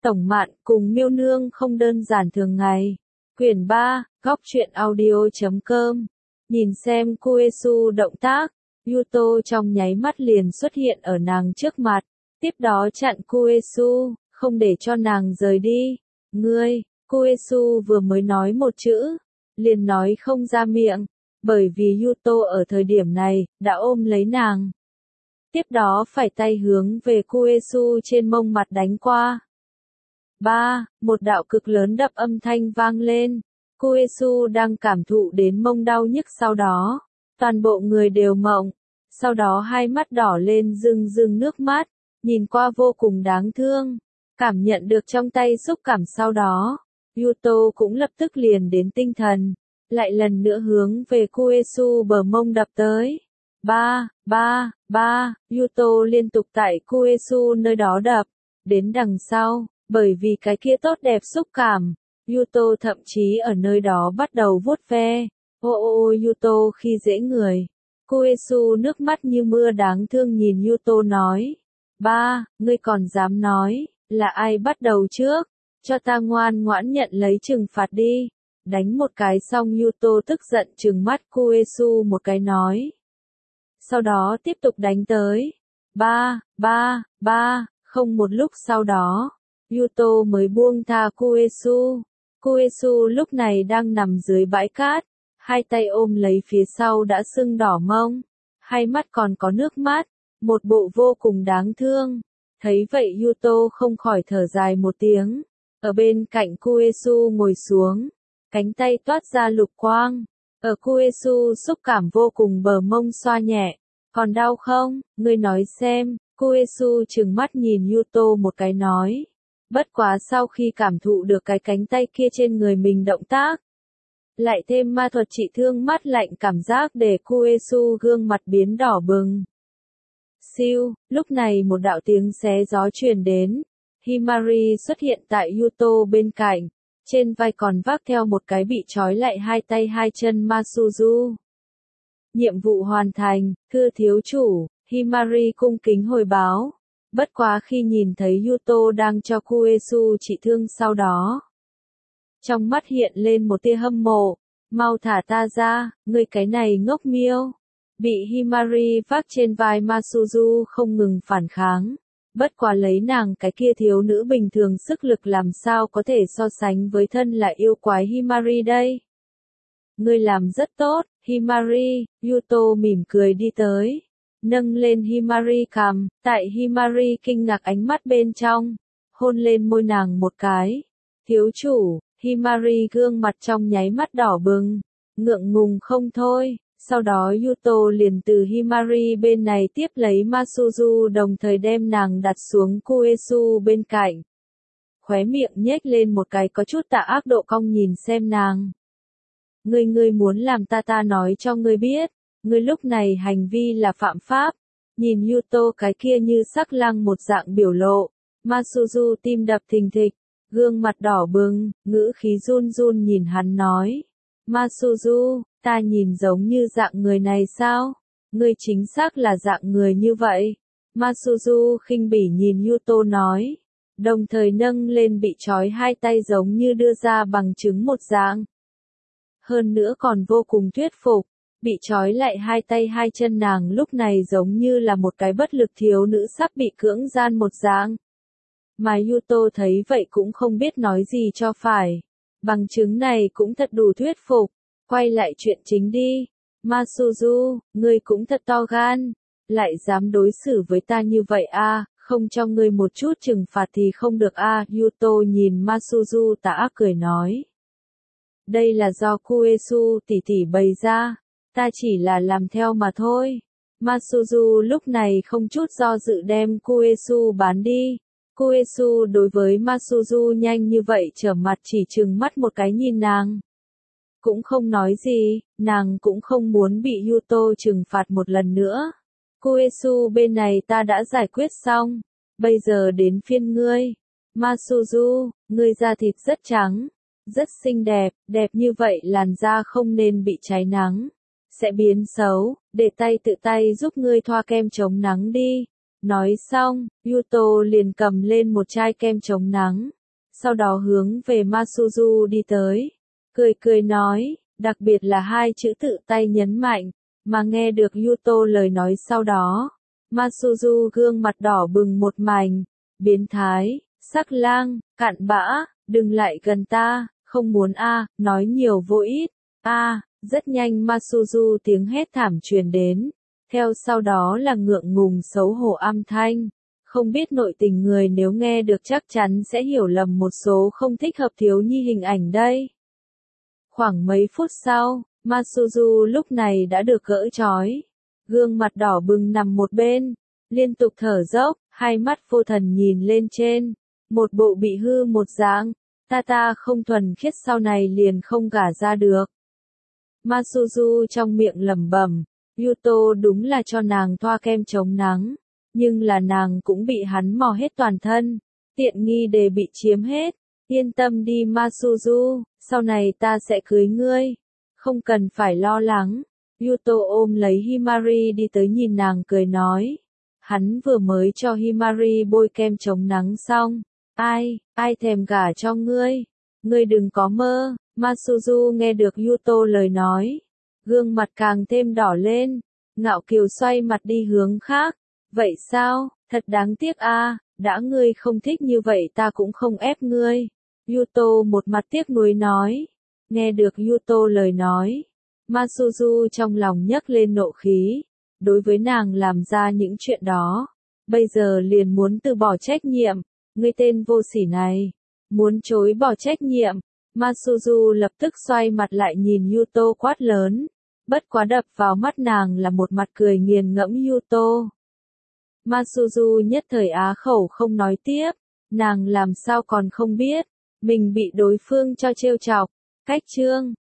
Tổng Mạn cùng Miêu Nương không đơn giản thường ngày. Quyển 3, góc truyện audio.com. Nhìn xem Kuesu động tác, Yuto trong nháy mắt liền xuất hiện ở nàng trước mặt, tiếp đó chặn Kuesu, không để cho nàng rời đi. Ngươi, Kuesu vừa mới nói một chữ, liền nói không ra miệng, bởi vì Yuto ở thời điểm này, đã ôm lấy nàng. Tiếp đó phải tay hướng về Kuesu trên mông mặt đánh qua. Một đạo cực lớn đập âm thanh vang lên. Kuesu đang cảm thụ đến mông đau nhức sau đó. Toàn bộ người đều mộng. Sau đó hai mắt đỏ lên rưng rưng nước mắt. Nhìn qua vô cùng đáng thương. Cảm nhận được trong tay xúc cảm sau đó. Yuto cũng lập tức liền đến tinh thần. Lại lần nữa hướng về Kuesu bờ mông đập tới. Yuto liên tục tại Kuesu nơi đó đập. Đến đằng sau, bởi vì cái kia tốt đẹp xúc cảm, Yuto thậm chí ở nơi đó bắt đầu vuốt ve. Yuto khi dễ người. Kuesu nước mắt như mưa đáng thương nhìn Yuto nói. Ngươi còn dám nói, là ai bắt đầu trước? Cho ta ngoan ngoãn nhận lấy trừng phạt đi. Đánh một cái xong Yuto tức giận trừng mắt Kuesu một cái nói. Sau đó tiếp tục đánh tới. Không một lúc sau đó, Yuto mới buông tha Kuesu. Kuesu lúc này đang nằm dưới bãi cát, hai tay ôm lấy phía sau đã sưng đỏ mông, hai mắt còn có nước mắt, một bộ vô cùng đáng thương. Thấy vậy Yuto không khỏi thở dài một tiếng, ở bên cạnh Kuesu ngồi xuống, cánh tay toát ra lục quang, ở Kuesu xúc cảm vô cùng bờ mông xoa nhẹ. Còn đau không? Ngươi nói xem. Kuesu trừng mắt nhìn Yuto một cái nói. Bất quá sau khi cảm thụ được cái cánh tay kia trên người mình động tác, lại thêm ma thuật trị thương mát lạnh cảm giác để Kuesu gương mặt biến đỏ bừng. Siêu, lúc này một đạo tiếng xé gió truyền đến. Himari xuất hiện tại Yuto bên cạnh, trên vai còn vác theo một cái bị trói lại hai tay hai chân Masuzu. Nhiệm vụ hoàn thành, thưa thiếu chủ, Himari cung kính hồi báo. Bất quá khi nhìn thấy Yuto đang cho Kuesu trị thương sau đó, trong mắt hiện lên một tia hâm mộ. Mau thả ta ra, ngươi cái này ngốc miêu. Bị Himari vác trên vai Masuzu không ngừng phản kháng. Bất quá lấy nàng cái kia thiếu nữ bình thường sức lực làm sao có thể so sánh với thân là yêu quái Himari đây. Ngươi làm rất tốt, Himari. Yuto mỉm cười đi tới, nâng lên Himari cằm, tại Himari kinh ngạc ánh mắt bên trong, hôn lên môi nàng một cái. Thiếu chủ, Himari gương mặt trong nháy mắt đỏ bừng, ngượng ngùng không thôi. Sau đó Yuto liền từ Himari bên này tiếp lấy Masuzu đồng thời đem nàng đặt xuống Kuesu bên cạnh. Khóe miệng nhếch lên một cái có chút tà ác độ cong nhìn xem nàng. Ngươi muốn làm ta nói cho ngươi biết, ngươi lúc này hành vi là phạm pháp. Nhìn Yuto cái kia như sắc lăng một dạng biểu lộ, Masuzu tim đập thình thịch, gương mặt đỏ bừng, ngữ khí run run nhìn hắn nói. Masuzu, ta nhìn giống như dạng người này sao? Ngươi chính xác là dạng người như vậy. Masuzu khinh bỉ nhìn Yuto nói, đồng thời nâng lên bị trói hai tay giống như đưa ra bằng chứng một dạng. Hơn nữa còn vô cùng thuyết phục, bị trói lại hai tay hai chân nàng lúc này giống như là một cái bất lực thiếu nữ sắp bị cưỡng gian một dạng. Mà Yuto thấy vậy cũng không biết nói gì cho phải. Bằng chứng này cũng thật đủ thuyết phục. Quay lại chuyện chính đi. Masuzu, ngươi cũng thật to gan. Lại dám đối xử với ta như vậy à, không cho ngươi một chút trừng phạt thì không được à. Yuto nhìn Masuzu tà ác cười nói. Đây là do Kuesu tỷ tỷ bày ra, ta chỉ là làm theo mà thôi. Masuzu lúc này không chút do dự đem Kuesu bán đi. Kuesu đối với Masuzu nhanh như vậy trở mặt chỉ trừng mắt một cái nhìn nàng. Cũng không nói gì, nàng cũng không muốn bị Yuto trừng phạt một lần nữa. Kuesu bên này ta đã giải quyết xong, bây giờ đến phiên ngươi. Masuzu, ngươi da thịt rất trắng, rất xinh đẹp, đẹp như vậy làn da không nên bị cháy nắng, sẽ biến xấu, để tay tự tay giúp ngươi thoa kem chống nắng đi. Nói xong, Yuto liền cầm lên một chai kem chống nắng, sau đó hướng về Masuzu đi tới, cười cười nói, đặc biệt là hai chữ tự tay nhấn mạnh, mà nghe được Yuto lời nói sau đó. Masuzu gương mặt đỏ bừng một mảnh, biến thái, sắc lang, cặn bã, đừng lại gần ta, không muốn nói nhiều vô ích, rất nhanh Masuzu tiếng hét thảm truyền đến, theo sau đó là ngượng ngùng xấu hổ âm thanh, không biết nội tình người nếu nghe được chắc chắn sẽ hiểu lầm một số không thích hợp thiếu nhi hình ảnh đây. Khoảng mấy phút sau, Masuzu lúc này đã được gỡ trói, gương mặt đỏ bừng nằm một bên, liên tục thở dốc, hai mắt vô thần nhìn lên trên, một bộ bị hư một dáng, ta không thuần khiết sau này liền không gả ra được. Masuzu trong miệng lẩm bẩm, Yuto đúng là cho nàng thoa kem chống nắng, nhưng là nàng cũng bị hắn mò hết toàn thân, tiện nghi để bị chiếm hết, yên tâm đi Masuzu, sau này ta sẽ cưới ngươi, không cần phải lo lắng. Yuto ôm lấy Himari đi tới nhìn nàng cười nói, hắn vừa mới cho Himari bôi kem chống nắng xong, ai thèm gả cho ngươi đừng có mơ. Masuzu nghe được Yuto lời nói, gương mặt càng thêm đỏ lên, ngạo kiều xoay mặt đi hướng khác, vậy sao, thật đáng tiếc đã ngươi không thích như vậy ta cũng không ép ngươi. Yuto một mặt tiếc nuối nói, nghe được Yuto lời nói, Masuzu trong lòng nhấc lên nộ khí, đối với nàng làm ra những chuyện đó, bây giờ liền muốn từ bỏ trách nhiệm, ngươi tên vô sỉ này, muốn chối bỏ trách nhiệm. Masuzu lập tức xoay mặt lại nhìn Yuto quát lớn, bất quá đập vào mắt nàng là một mặt cười nghiền ngẫm Yuto. Masuzu nhất thời á khẩu không nói tiếp, nàng làm sao còn không biết, mình bị đối phương cho trêu chọc, cách chương